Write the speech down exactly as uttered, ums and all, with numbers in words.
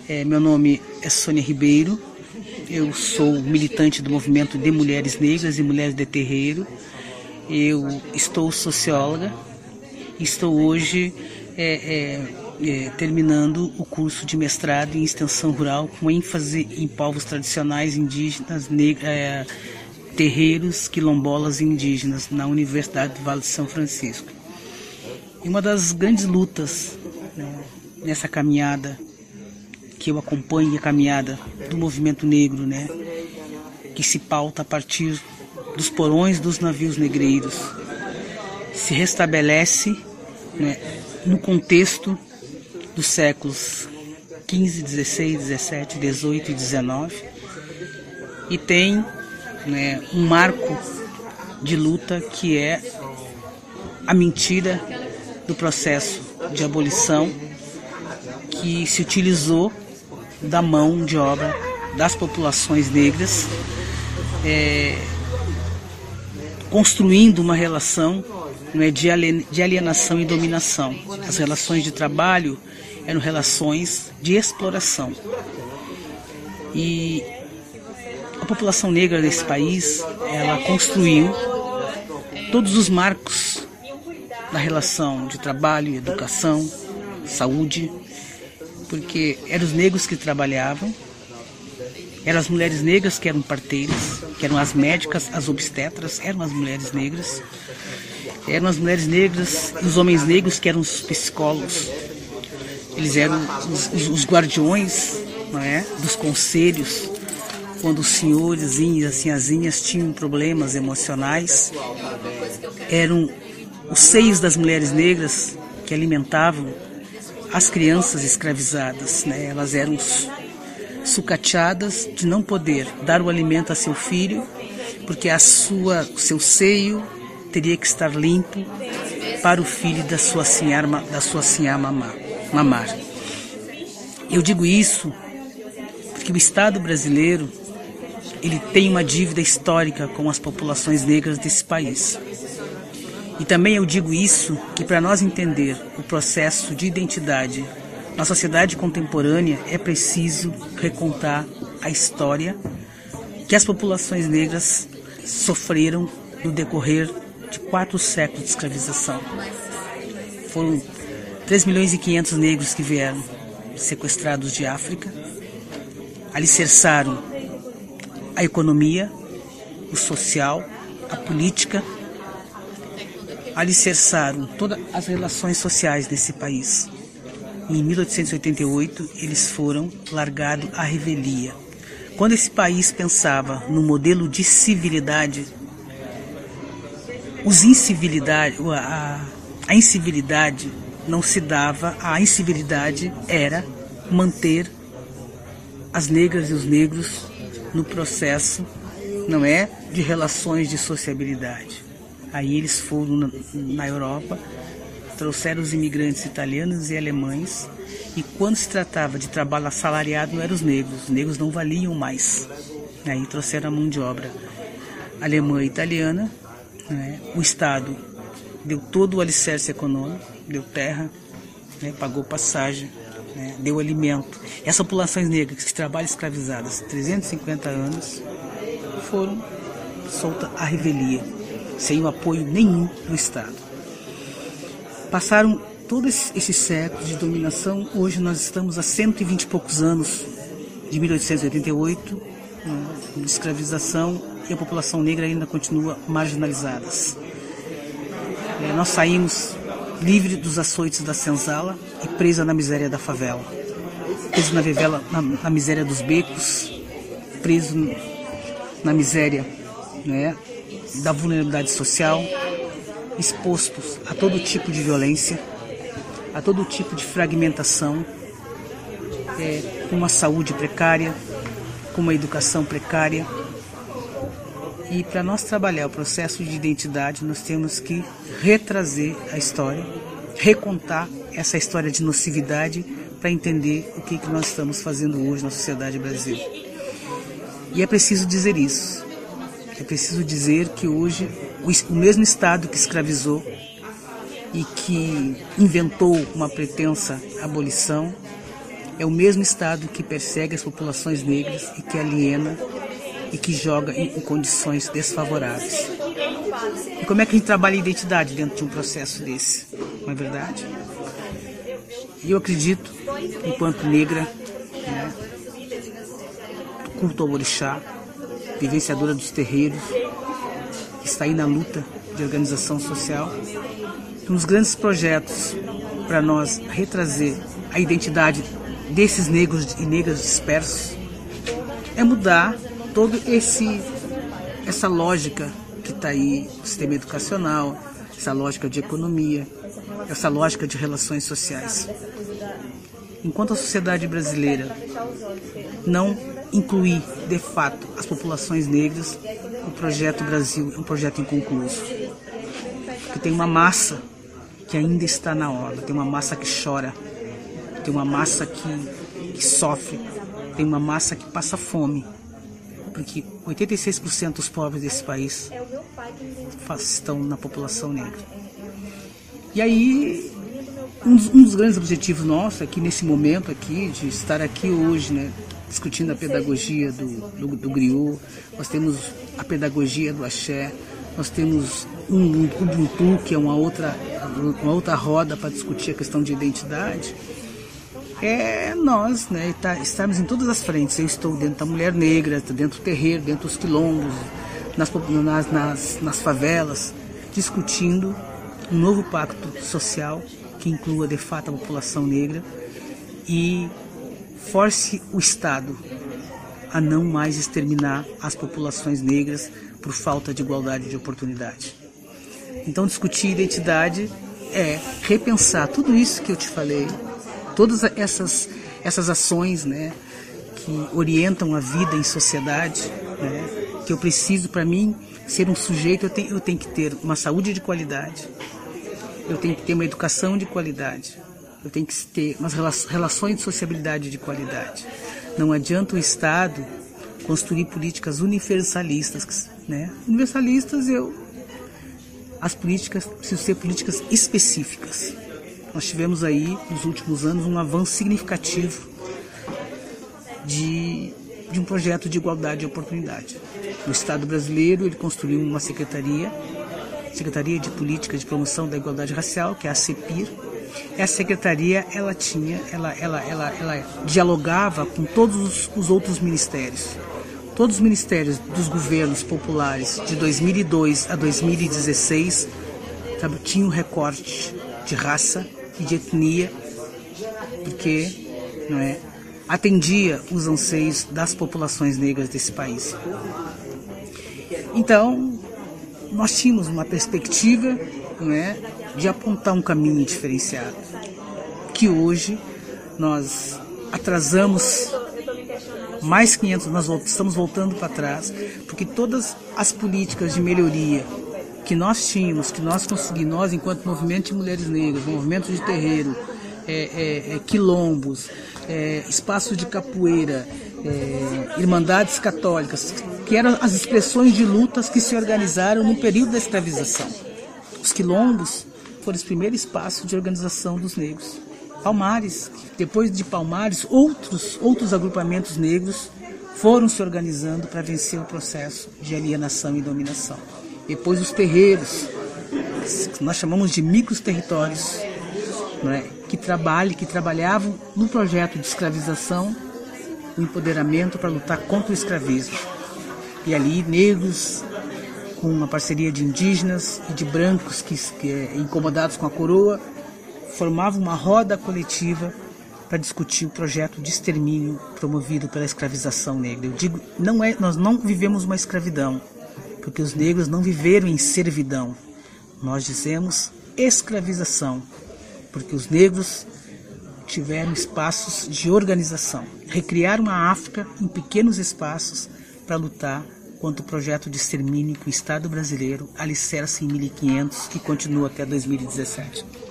É, meu nome é Sônia Ribeiro, eu sou militante do movimento de mulheres negras e mulheres de terreiro. Eu estou socióloga e estou hoje é, é, é, terminando o curso de mestrado em extensão rural com ênfase em povos tradicionais indígenas, negros, é, terreiros, quilombolas e indígenas na Universidade do Vale de São Francisco. E uma das grandes lutas, né, nessa caminhada que eu acompanho, a caminhada do movimento negro, né, que se pauta a partir dos porões dos navios negreiros, se restabelece, né, no contexto dos séculos quinze, dezesseis, dezessete, dezoito e dezenove, e tem, né, um marco de luta que é a mentira do processo de abolição que se utilizou da mão de obra das populações negras, é, construindo uma relação, né, de alienação e dominação. As relações de trabalho eram relações de exploração. E a população negra desse país, ela construiu todos os marcos da relação de trabalho, educação, saúde, porque eram os negros que trabalhavam, eram as mulheres negras que eram parteiras, que eram as médicas, as obstetras, eram as mulheres negras, eram as mulheres negras e os homens negros que eram os psicólogos. Eles eram os, os, os guardiões, não é, dos conselhos, quando os senhores e as senhazinhas tinham problemas emocionais. Eram os seios das mulheres negras que alimentavam as crianças escravizadas, né? Elas eram sucateadas de não poder dar o alimento a seu filho, porque a sua, o seu seio teria que estar limpo para o filho da sua sinhá, da sua sinhá mamar, mamar. Eu digo isso porque o Estado brasileiro, ele tem uma dívida histórica com as populações negras desse país. E também eu digo isso que para nós entender o processo de identidade na sociedade contemporânea é preciso recontar a história que as populações negras sofreram no decorrer de quatro séculos de escravização. Foram três milhões e quinhentos negros que vieram sequestrados de África, alicerçaram a economia, o social, a política, alicerçaram todas as relações sociais desse país. E em mil oitocentos e oitenta e oito, eles foram largados à revelia. Quando esse país pensava no modelo de civilidade, os incivilidade, a, a incivilidade não se dava, a incivilidade era manter as negras e os negros no processo, não é, de relações de sociabilidade. Aí eles foram na, na Europa, trouxeram os imigrantes italianos e alemães, e quando se tratava de trabalho assalariado não eram os negros, os negros não valiam mais. Aí trouxeram a mão de obra alemã e italiana, né? O Estado deu todo o alicerce econômico, deu terra, né? Pagou passagem, né? Deu alimento. Essas populações negras que trabalham escravizadas trezentos e cinquenta anos foram soltas à revelia, sem o apoio nenhum do Estado. Passaram todos esses séculos de dominação. Hoje nós estamos a cento e vinte e poucos anos de mil oitocentos e oitenta e oito, né, de escravização, e a população negra ainda continua marginalizadas. É, nós saímos livre dos açoites da senzala e presa na miséria da favela, preso na, vivela, na, na miséria dos becos, preso na miséria, né, da vulnerabilidade social, expostos a todo tipo de violência, a todo tipo de fragmentação, é, com uma saúde precária, com uma educação precária. E para nós trabalhar o processo de identidade, nós temos que retrazer a história, recontar essa história de nocividade para entender o que, que nós estamos fazendo hoje na sociedade brasileira. E é preciso dizer isso. É preciso dizer que hoje o mesmo Estado que escravizou e que inventou uma pretensa abolição é o mesmo Estado que persegue as populações negras e que aliena e que joga em, em condições desfavoráveis. E como é que a gente trabalha a identidade dentro de um processo desse? Não é verdade? Eu acredito, enquanto negra, né, culto ao orixá, vivenciadora dos terreiros, que está aí na luta de organização social, um dos grandes projetos para nós retrazer a identidade desses negros e negras dispersos é mudar todo esse essa lógica que está aí no sistema educacional, essa lógica de economia, essa lógica de relações sociais. Enquanto a sociedade brasileira não incluir, de fato, as populações negras, o projeto Brasil é um projeto inconcluso. Porque tem uma massa que ainda está na orla, tem uma massa que chora, tem uma massa que, que sofre, tem uma massa que passa fome. Porque oitenta e seis por cento dos pobres desse país estão na população negra. E aí, um dos, um dos grandes objetivos nossos aqui nesse momento aqui, de estar aqui hoje, né, discutindo a pedagogia do, do, do griot, nós temos a pedagogia do axé, nós temos um, um Ubuntu, que é uma outra, uma outra roda para discutir a questão de identidade. É nós, né, tá, estarmos em todas as frentes. Eu estou dentro da mulher negra, dentro do terreiro, dentro dos quilombos, nas, nas, nas, nas favelas, discutindo um novo pacto social que inclua de fato a população negra e force o Estado a não mais exterminar as populações negras por falta de igualdade de oportunidade. Então, discutir identidade é repensar tudo isso que eu te falei, todas essas, essas ações, né, que orientam a vida em sociedade, né, que eu preciso, para mim, ser um sujeito, eu tenho, eu tenho que ter uma saúde de qualidade, eu tenho que ter uma educação de qualidade, eu tenho que ter umas relações de sociabilidade de qualidade. Não adianta o Estado construir políticas universalistas, né? Universalistas, eu, as políticas precisam ser políticas específicas. Nós tivemos aí, nos últimos anos, um avanço significativo de, de um projeto de igualdade de oportunidade. O Estado brasileiro, ele construiu uma secretaria, Secretaria de Política de Promoção da Igualdade Racial, que é a CEPIR. Essa secretaria, ela tinha, ela, ela, ela, ela dialogava com todos os outros ministérios. Todos os ministérios dos governos populares de dois mil e dois a dois mil e dezesseis, sabe, tinham um recorte de raça e de etnia, porque, não é, atendia os anseios das populações negras desse país. Então, nós tínhamos uma perspectiva, não é, de apontar um caminho diferenciado, que hoje nós atrasamos mais quinhentos, nós estamos voltando para trás, porque todas as políticas de melhoria que nós tínhamos, que nós conseguimos, nós enquanto movimento de mulheres negras, movimento de terreiro, é, é, é, quilombos, é, espaços de capoeira, é, irmandades católicas, que eram as expressões de lutas que se organizaram no período da escravização. Os quilombos foram os primeiros espaços de organização dos negros. Palmares, depois de Palmares, outros, outros agrupamentos negros foram se organizando para vencer o processo de alienação e dominação. Depois os terreiros, que nós chamamos de micros territórios, não é? que, trabalham, que trabalhavam no projeto de escravização, o empoderamento para lutar contra o escravismo. E ali negros, com uma parceria de indígenas e de brancos que, que incomodados com a coroa, formavam uma roda coletiva para discutir o projeto de extermínio promovido pela escravização negra. Eu digo, não é, nós não vivemos uma escravidão, porque os negros não viveram em servidão. Nós dizemos escravização, porque os negros tiveram espaços de organização. Recriaram a África em pequenos espaços para lutar contra o projeto de extermínio que o Estado brasileiro alicerça em mil e quinhentos e continua até dois mil e dezessete.